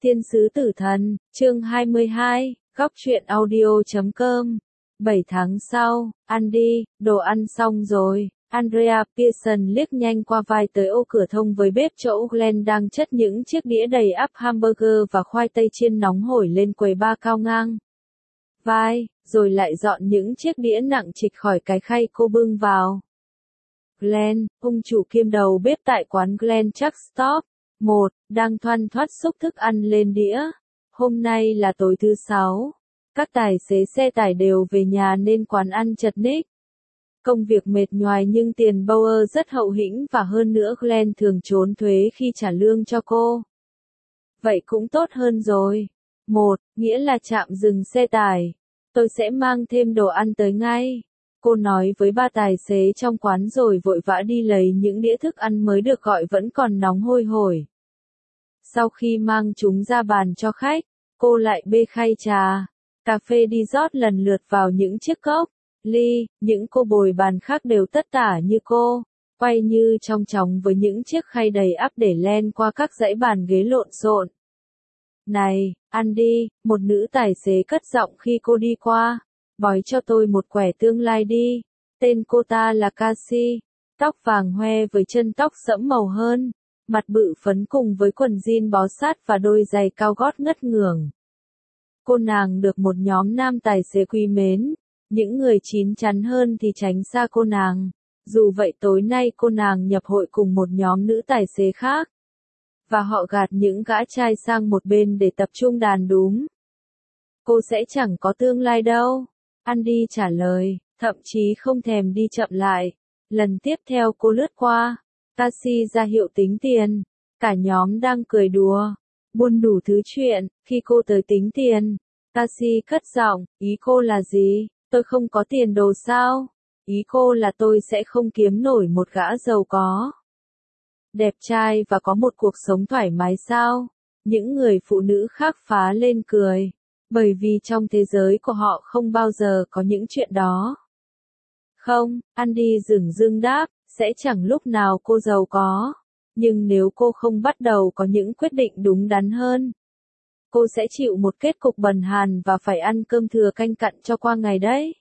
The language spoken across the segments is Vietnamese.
Thiên sứ tử thần, chương 22, góc truyện audio.com. 7 tháng sau, ăn đi, đồ ăn xong rồi. Andrea Pearson liếc nhanh qua vai tới ô cửa thông với bếp chỗ Glenn đang chất những chiếc đĩa đầy ắp hamburger và khoai tây chiên nóng hổi lên quầy bar cao ngang. Vai, rồi lại dọn những chiếc đĩa nặng trịch khỏi cái khay cô bưng vào. Glenn, ông chủ kiêm đầu bếp tại quán Glenn Chuck Stop 1, đang thoăn thoắt xúc thức ăn lên đĩa. Hôm nay là tối thứ Sáu. Các tài xế xe tải đều về nhà nên quán ăn chật ních. Công việc mệt nhoài nhưng tiền Bauer rất hậu hĩnh và hơn nữa Glenn thường trốn thuế khi trả lương cho cô. Vậy cũng tốt hơn rồi. 1, nghĩa là trạm dừng xe tải. Tôi sẽ mang thêm đồ ăn tới ngay. Cô nói với ba tài xế trong quán rồi vội vã đi lấy những đĩa thức ăn mới được gọi vẫn còn nóng hôi hổi. Sau khi mang chúng ra bàn cho khách, cô lại bê khay trà, cà phê đi rót lần lượt vào những chiếc cốc, ly, những cô bồi bàn khác đều tất tả như cô, quay như trong chóng với những chiếc khay đầy ắp để len qua các dãy bàn ghế lộn xộn. Này, ăn đi, một nữ tài xế cất giọng khi cô đi qua, bói cho tôi một quẻ tương lai đi. Tên cô ta là Cassie, tóc vàng hoe với chân tóc sẫm màu hơn, mặt bự phấn cùng với quần jean bó sát và đôi giày cao gót ngất ngưởng. Cô nàng được một nhóm nam tài xế quý mến, những người chín chắn hơn thì tránh xa cô nàng. Dù vậy tối nay cô nàng nhập hội cùng một nhóm nữ tài xế khác, và họ gạt những gã trai sang một bên để tập trung đàn đúm. Cô sẽ chẳng có tương lai đâu. Andy trả lời, thậm chí không thèm đi chậm lại. Lần tiếp theo cô lướt qua, Cassie ra hiệu tính tiền. Cả nhóm đang cười đùa, buôn đủ thứ chuyện. Khi cô tới tính tiền, Cassie cất giọng, ý cô là gì? Tôi không có tiền đồ sao? Ý cô là tôi sẽ không kiếm nổi một gã giàu có, đẹp trai và có một cuộc sống thoải mái sao? Những người phụ nữ khác phá lên cười, bởi vì trong thế giới của họ không bao giờ có những chuyện đó. Không, Andy dửng dưng đáp, sẽ chẳng lúc nào cô giàu có. Nhưng nếu cô không bắt đầu có những quyết định đúng đắn hơn, cô sẽ chịu một kết cục bần hàn và phải ăn cơm thừa canh cặn cho qua ngày đấy.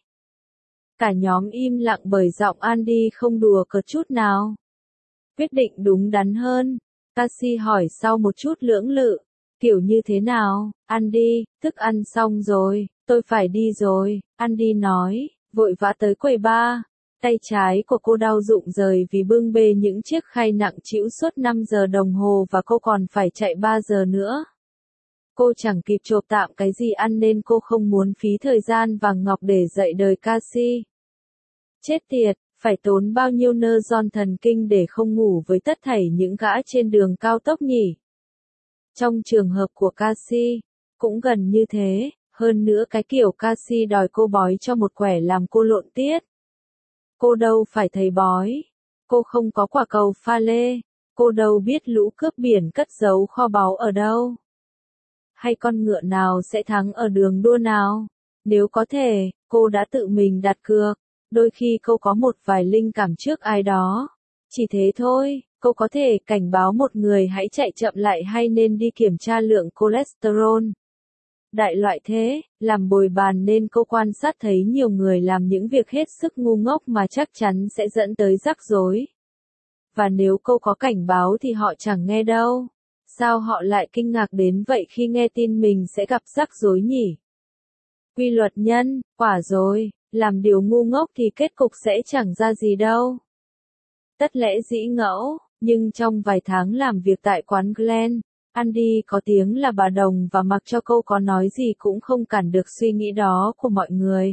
Cả nhóm im lặng bởi giọng Andy không đùa cợt chút nào. Quyết định đúng đắn hơn? Cassie hỏi sau một chút lưỡng lự. Kiểu như thế nào? Andy, thức ăn xong rồi, tôi phải đi rồi, Andy nói, vội vã tới quầy bar. Tay trái của cô đau rụng rời vì bưng bê những chiếc khay nặng trĩu suốt 5 giờ đồng hồ và cô còn phải chạy 3 giờ nữa. Cô chẳng kịp chộp tạm cái gì ăn nên cô không muốn phí thời gian vàng ngọc để dạy đời Cassie. Chết tiệt, phải tốn bao nhiêu nơ giòn thần kinh để không ngủ với tất thảy những gã trên đường cao tốc nhỉ? Trong trường hợp của Cassie, cũng gần như thế, hơn nữa cái kiểu Cassie đòi cô bói cho một quẻ làm cô lộn tiết. Cô đâu phải thầy bói, cô không có quả cầu pha lê, cô đâu biết lũ cướp biển cất giấu kho báu ở đâu. Hay con ngựa nào sẽ thắng ở đường đua nào? Nếu có thể, cô đã tự mình đặt cược. Đôi khi cô có một vài linh cảm trước ai đó. Chỉ thế thôi, cô có thể cảnh báo một người hãy chạy chậm lại hay nên đi kiểm tra lượng cholesterol. Đại loại thế, làm bồi bàn nên cô quan sát thấy nhiều người làm những việc hết sức ngu ngốc mà chắc chắn sẽ dẫn tới rắc rối. Và nếu cô có cảnh báo thì họ chẳng nghe đâu. Sao họ lại kinh ngạc đến vậy khi nghe tin mình sẽ gặp rắc rối nhỉ? Quy luật nhân, quả rồi. Làm điều ngu ngốc thì kết cục sẽ chẳng ra gì đâu. Tất lẽ dĩ ngẫu, nhưng trong vài tháng làm việc tại quán Glenn, Andy có tiếng là bà đồng và mặc cho cô có nói gì cũng không cản được suy nghĩ đó của mọi người.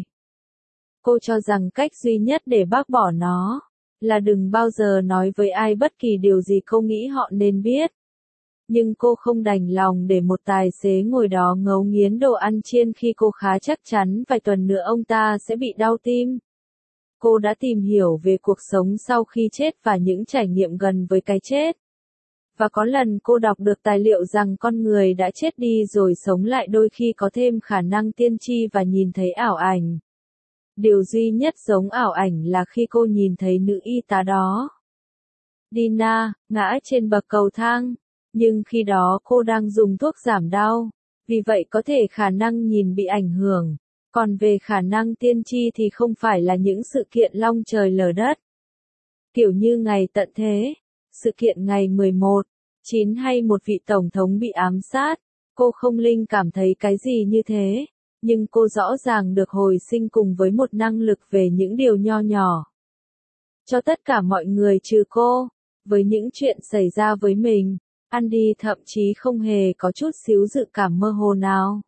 Cô cho rằng cách duy nhất để bác bỏ nó là đừng bao giờ nói với ai bất kỳ điều gì cô nghĩ họ nên biết. Nhưng cô không đành lòng để một tài xế ngồi đó ngấu nghiến đồ ăn chiên khi cô khá chắc chắn vài tuần nữa ông ta sẽ bị đau tim. Cô đã tìm hiểu về cuộc sống sau khi chết và những trải nghiệm gần với cái chết. Và có lần cô đọc được tài liệu rằng con người đã chết đi rồi sống lại đôi khi có thêm khả năng tiên tri và nhìn thấy ảo ảnh. Điều duy nhất giống ảo ảnh là khi cô nhìn thấy nữ y tá đó, Dina, ngã trên bậc cầu thang. Nhưng khi đó cô đang dùng thuốc giảm đau, vì vậy có thể khả năng nhìn bị ảnh hưởng. Còn về khả năng tiên tri thì không phải là những sự kiện long trời lở đất. Kiểu như ngày tận thế, sự kiện ngày 11/9 hay một vị tổng thống bị ám sát. Cô không linh cảm thấy cái gì như thế, nhưng cô rõ ràng được hồi sinh cùng với một năng lực về những điều nho nhỏ. Cho tất cả mọi người trừ cô, với những chuyện xảy ra với mình, Andy thậm chí không hề có chút xíu dự cảm mơ hồ nào.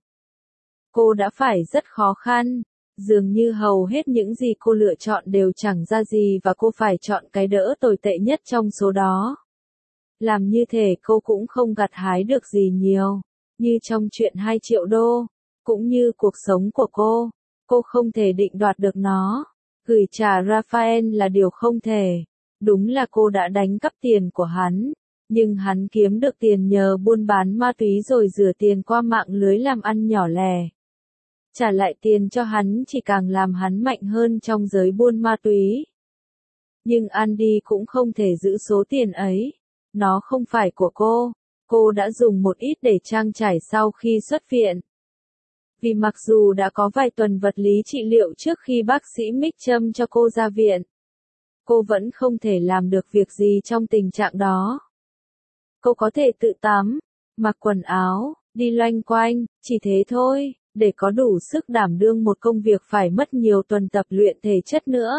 Cô đã phải rất khó khăn, dường như hầu hết những gì cô lựa chọn đều chẳng ra gì và cô phải chọn cái đỡ tồi tệ nhất trong số đó. Làm như thể cô cũng không gặt hái được gì nhiều, như trong chuyện 2 triệu đô, cũng như cuộc sống của cô không thể định đoạt được nó. Gửi trả Raphael là điều không thể. Đúng là cô đã đánh cắp tiền của hắn, nhưng hắn kiếm được tiền nhờ buôn bán ma túy rồi rửa tiền qua mạng lưới làm ăn nhỏ lẻ. Trả lại tiền cho hắn chỉ càng làm hắn mạnh hơn trong giới buôn ma túy. Nhưng Andy cũng không thể giữ số tiền ấy. Nó không phải của cô đã dùng một ít để trang trải sau khi xuất viện. Vì mặc dù đã có vài tuần vật lý trị liệu trước khi bác sĩ Mick châm cho cô ra viện, cô vẫn không thể làm được việc gì trong tình trạng đó. Cô có thể tự tắm, mặc quần áo, đi loanh quanh, chỉ thế thôi, để có đủ sức đảm đương một công việc phải mất nhiều tuần tập luyện thể chất nữa.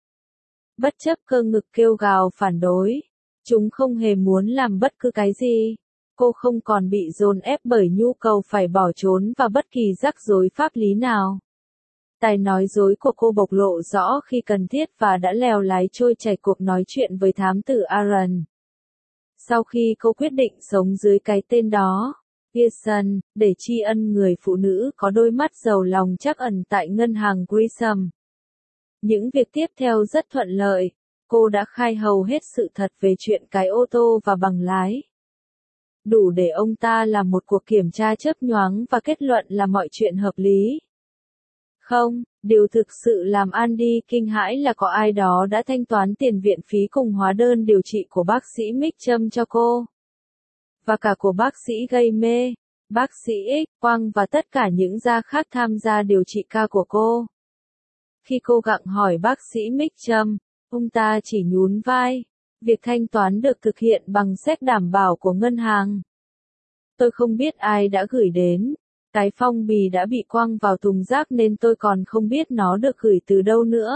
Bất chấp cơ ngực kêu gào phản đối, chúng không hề muốn làm bất cứ cái gì. Cô không còn bị dồn ép bởi nhu cầu phải bỏ trốn và bất kỳ rắc rối pháp lý nào. Tài nói dối của cô bộc lộ rõ khi cần thiết và đã lèo lái trôi chảy cuộc nói chuyện với thám tử Aaron. Sau khi cô quyết định sống dưới cái tên đó, Pearson, để tri ân người phụ nữ có đôi mắt giàu lòng trắc ẩn tại ngân hàng Grissom. Những việc tiếp theo rất thuận lợi, cô đã khai hầu hết sự thật về chuyện cái ô tô và bằng lái. Đủ để ông ta làm một cuộc kiểm tra chớp nhoáng và kết luận là mọi chuyện hợp lý. Không, điều thực sự làm Andy kinh hãi là có ai đó đã thanh toán tiền viện phí cùng hóa đơn điều trị của bác sĩ Mick châm cho cô. Và cả của bác sĩ gây mê, bác sĩ X Quang và tất cả những gia khác tham gia điều trị ca của cô. Khi cô gặng hỏi bác sĩ Mick châm, ông ta chỉ nhún vai. Việc thanh toán được thực hiện bằng séc đảm bảo của ngân hàng. Tôi không biết ai đã gửi đến. Cái phong bì đã bị quăng vào thùng rác nên tôi còn không biết nó được gửi từ đâu nữa.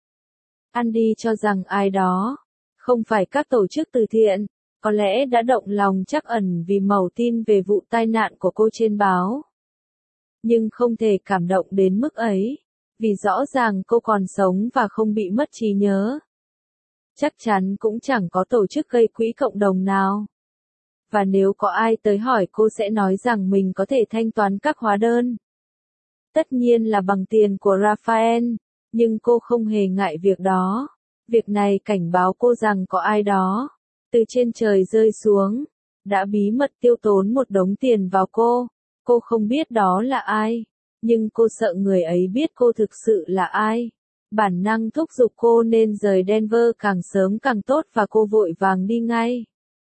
Andy cho rằng ai đó, không phải các tổ chức từ thiện, có lẽ đã động lòng trắc ẩn vì mẩu tin về vụ tai nạn của cô trên báo. Nhưng không thể cảm động đến mức ấy, vì rõ ràng cô còn sống và không bị mất trí nhớ. Chắc chắn cũng chẳng có tổ chức gây quỹ cộng đồng nào. Và nếu có ai tới hỏi cô sẽ nói rằng mình có thể thanh toán các hóa đơn. Tất nhiên là bằng tiền của Raphael, nhưng cô không hề ngại việc đó. Việc này cảnh báo cô rằng có ai đó, từ trên trời rơi xuống, đã bí mật tiêu tốn một đống tiền vào cô. Cô không biết đó là ai, nhưng cô sợ người ấy biết cô thực sự là ai. Bản năng thúc giục cô nên rời Denver càng sớm càng tốt và cô vội vàng đi ngay.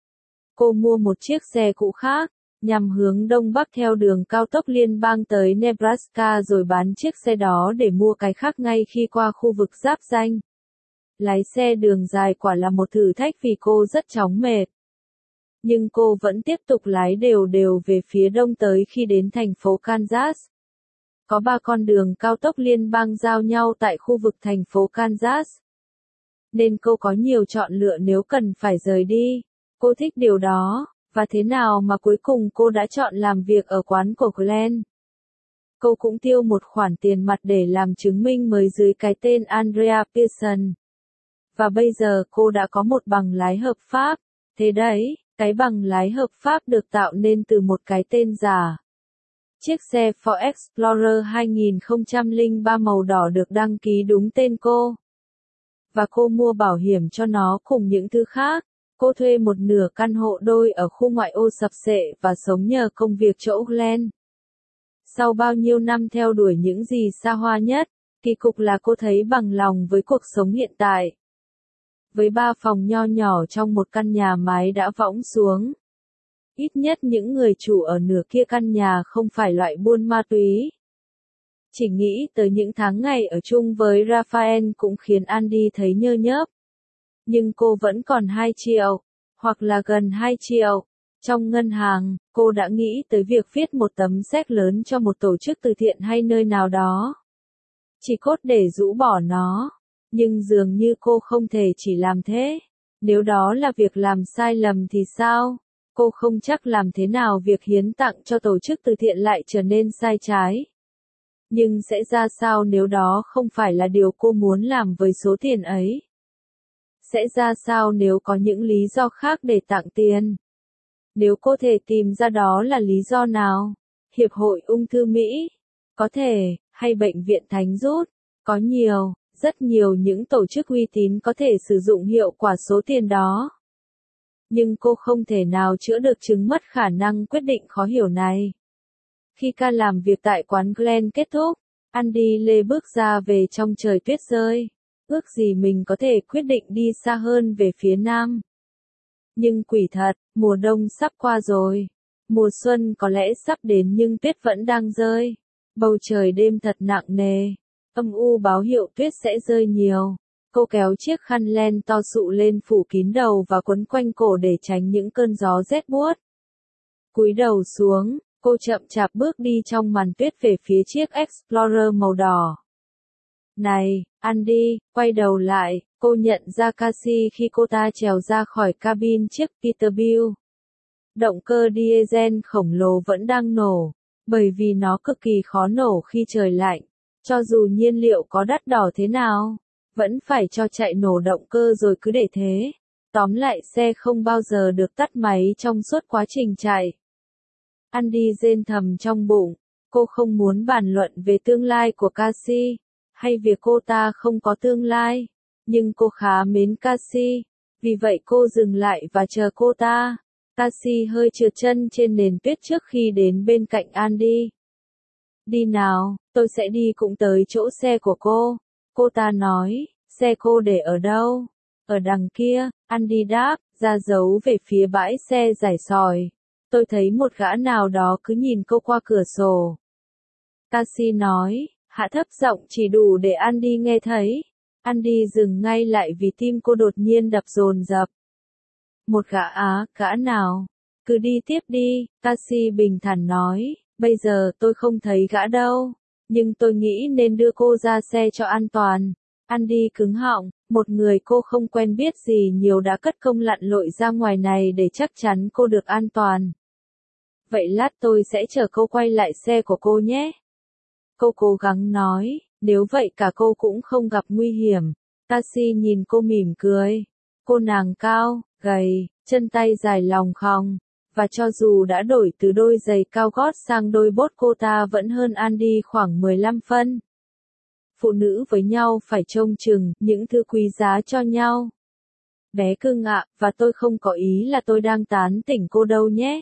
Cô mua một chiếc xe cũ khác, nhằm hướng đông bắc theo đường cao tốc liên bang tới Nebraska rồi bán chiếc xe đó để mua cái khác ngay khi qua khu vực giáp ranh. Lái xe đường dài quả là một thử thách vì cô rất chóng mệt. Nhưng cô vẫn tiếp tục lái đều đều về phía đông tới khi đến thành phố Kansas. Có 3 con đường cao tốc liên bang giao nhau tại khu vực thành phố Kansas. Nên cô có nhiều chọn lựa nếu cần phải rời đi. Cô thích điều đó, và thế nào mà cuối cùng cô đã chọn làm việc ở quán của Glenn. Cô cũng tiêu một khoản tiền mặt để làm chứng minh mới dưới cái tên Andrea Pearson. Và bây giờ cô đã có một bằng lái hợp pháp. Thế đấy, cái bằng lái hợp pháp được tạo nên từ một cái tên giả. Chiếc xe Ford Explorer 2003 màu đỏ được đăng ký đúng tên cô. Và cô mua bảo hiểm cho nó cùng những thứ khác. Cô thuê một nửa căn hộ đôi ở khu ngoại ô sập xệ và sống nhờ công việc chỗ Glenn. Sau bao nhiêu năm theo đuổi những gì xa hoa nhất, kỳ cục là cô thấy bằng lòng với cuộc sống hiện tại. Với 3 phòng nho nhỏ trong một căn nhà mái đã võng xuống. Ít nhất những người chủ ở nửa kia căn nhà không phải loại buôn ma túy. Chỉ nghĩ tới những tháng ngày ở chung với Raphael cũng khiến Andy thấy nhơ nhớp. Nhưng cô vẫn còn 2 triệu, hoặc là gần 2 triệu. Trong ngân hàng, cô đã nghĩ tới việc viết một tấm séc lớn cho một tổ chức từ thiện hay nơi nào đó. Chỉ cốt để rũ bỏ nó. Nhưng dường như cô không thể chỉ làm thế. Nếu đó là việc làm sai lầm thì sao? Cô không chắc làm thế nào việc hiến tặng cho tổ chức từ thiện lại trở nên sai trái. Nhưng sẽ ra sao nếu đó không phải là điều cô muốn làm với số tiền ấy? Sẽ ra sao nếu có những lý do khác để tặng tiền? Nếu cô thể tìm ra đó là lý do nào? Hiệp hội ung thư Mỹ? Có thể, hay bệnh viện Thánh Rút? Có nhiều, rất nhiều những tổ chức uy tín có thể sử dụng hiệu quả số tiền đó. Nhưng cô không thể nào chữa được chứng mất khả năng quyết định khó hiểu này. Khi ca làm việc tại quán Glen kết thúc, Andy lê bước ra về trong trời tuyết rơi. Ước gì mình có thể quyết định đi xa hơn về phía nam. Nhưng quỷ thật, mùa đông sắp qua rồi. Mùa xuân có lẽ sắp đến nhưng tuyết vẫn đang rơi. Bầu trời đêm thật nặng nề. Âm u báo hiệu tuyết sẽ rơi nhiều. Cô kéo chiếc khăn len to sụ lên phủ kín đầu và quấn quanh cổ để tránh những cơn gió rét buốt. Cúi đầu xuống, cô chậm chạp bước đi trong màn tuyết về phía chiếc Explorer màu đỏ. Này, Andy, quay đầu lại, cô nhận ra Cassie khi cô ta trèo ra khỏi cabin chiếc Peterbilt. Động cơ diesel khổng lồ vẫn đang nổ, bởi vì nó cực kỳ khó nổ khi trời lạnh. Cho dù nhiên liệu có đắt đỏ thế nào, vẫn phải cho chạy nổ động cơ rồi cứ để thế. Tóm lại xe không bao giờ được tắt máy trong suốt quá trình chạy. Andy rên thầm trong bụng, cô không muốn bàn luận về tương lai của Cassie, hay việc cô ta không có tương lai, nhưng cô khá mến Cassie, vì vậy cô dừng lại và chờ cô ta. Cassie hơi trượt chân trên nền tuyết trước khi đến bên cạnh Andy. Đi nào, tôi sẽ đi cũng tới chỗ xe của cô ta nói, xe cô để ở đâu? Ở đằng kia, Andy đáp, ra dấu về phía bãi xe rải sỏi. Tôi thấy một gã nào đó cứ nhìn cô qua cửa sổ. Cassie nói, hạ thấp giọng chỉ đủ để Andy nghe thấy. Andy dừng ngay lại vì tim cô đột nhiên đập dồn dập. Một gã nào? Cứ đi tiếp đi, Cassie bình thản nói, bây giờ tôi không thấy gã đâu, nhưng tôi nghĩ nên đưa cô ra xe cho an toàn. Andy cứng họng, một người cô không quen biết gì nhiều đã cất công lặn lội ra ngoài này để chắc chắn cô được an toàn. Vậy lát tôi sẽ chở cô quay lại xe của cô nhé. Cô cố gắng nói, nếu vậy cả cô cũng không gặp nguy hiểm. Cassie nhìn cô mỉm cười. Cô nàng cao, gầy, chân tay dài lòng khòng, và cho dù đã đổi từ đôi giày cao gót sang đôi bốt cô ta vẫn hơn Andy khoảng 15 phân. Phụ nữ với nhau phải trông chừng những thứ quý giá cho nhau. Bé cưng ạ, và tôi không có ý là tôi đang tán tỉnh cô đâu nhé.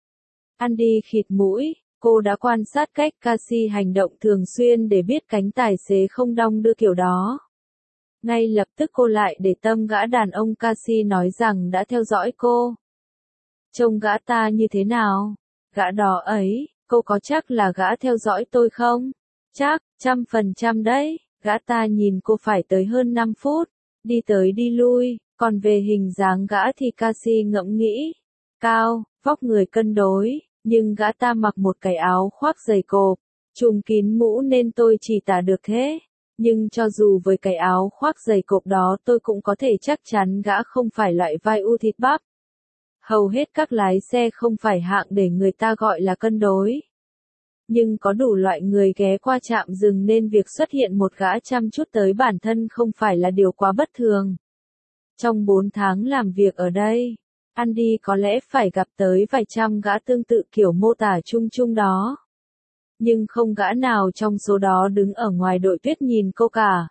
Andy khịt mũi, cô đã quan sát cách Cassie hành động thường xuyên để biết cánh tài xế không đong đưa kiểu đó. Ngay lập tức cô lại để tâm gã đàn ông Cassie nói rằng đã theo dõi cô. Trông gã ta như thế nào? Gã đó ấy, cô có chắc là gã theo dõi tôi không? Chắc, 100% đấy. Gã ta nhìn cô phải tới hơn 5 phút, đi tới đi lui, còn về hình dáng gã thì Cassie ngẫm nghĩ. Cao, vóc người cân đối, nhưng gã ta mặc một cái áo khoác dày cộp, trùm kín mũ nên tôi chỉ tả được thế. Nhưng cho dù với cái áo khoác dày cộp đó tôi cũng có thể chắc chắn gã không phải loại vai u thịt bắp. Hầu hết các lái xe không phải hạng để người ta gọi là cân đối. Nhưng có đủ loại người ghé qua trạm dừng nên việc xuất hiện một gã chăm chút tới bản thân không phải là điều quá bất thường. Trong 4 tháng làm việc ở đây, Andy có lẽ phải gặp tới vài trăm gã tương tự kiểu mô tả chung chung đó. Nhưng không gã nào trong số đó đứng ở ngoài đội tuyết nhìn cô cả.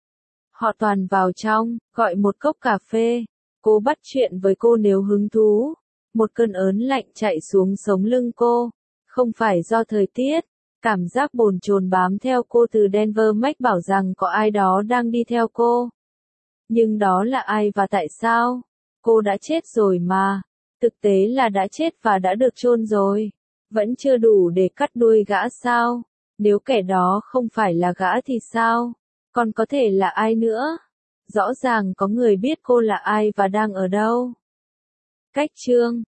Họ toàn vào trong, gọi một cốc cà phê. Cô bắt chuyện với cô nếu hứng thú. Một cơn ớn lạnh chạy xuống sống lưng cô. Không phải do thời tiết. Cảm giác bồn chồn bám theo cô từ Denver mách bảo rằng có ai đó đang đi theo cô. Nhưng đó là ai và tại sao? Cô đã chết rồi mà. Thực tế là đã chết và đã được chôn rồi. Vẫn chưa đủ để cắt đuôi gã sao? Nếu kẻ đó không phải là gã thì sao? Còn có thể là ai nữa? Rõ ràng có người biết cô là ai và đang ở đâu. Cách chương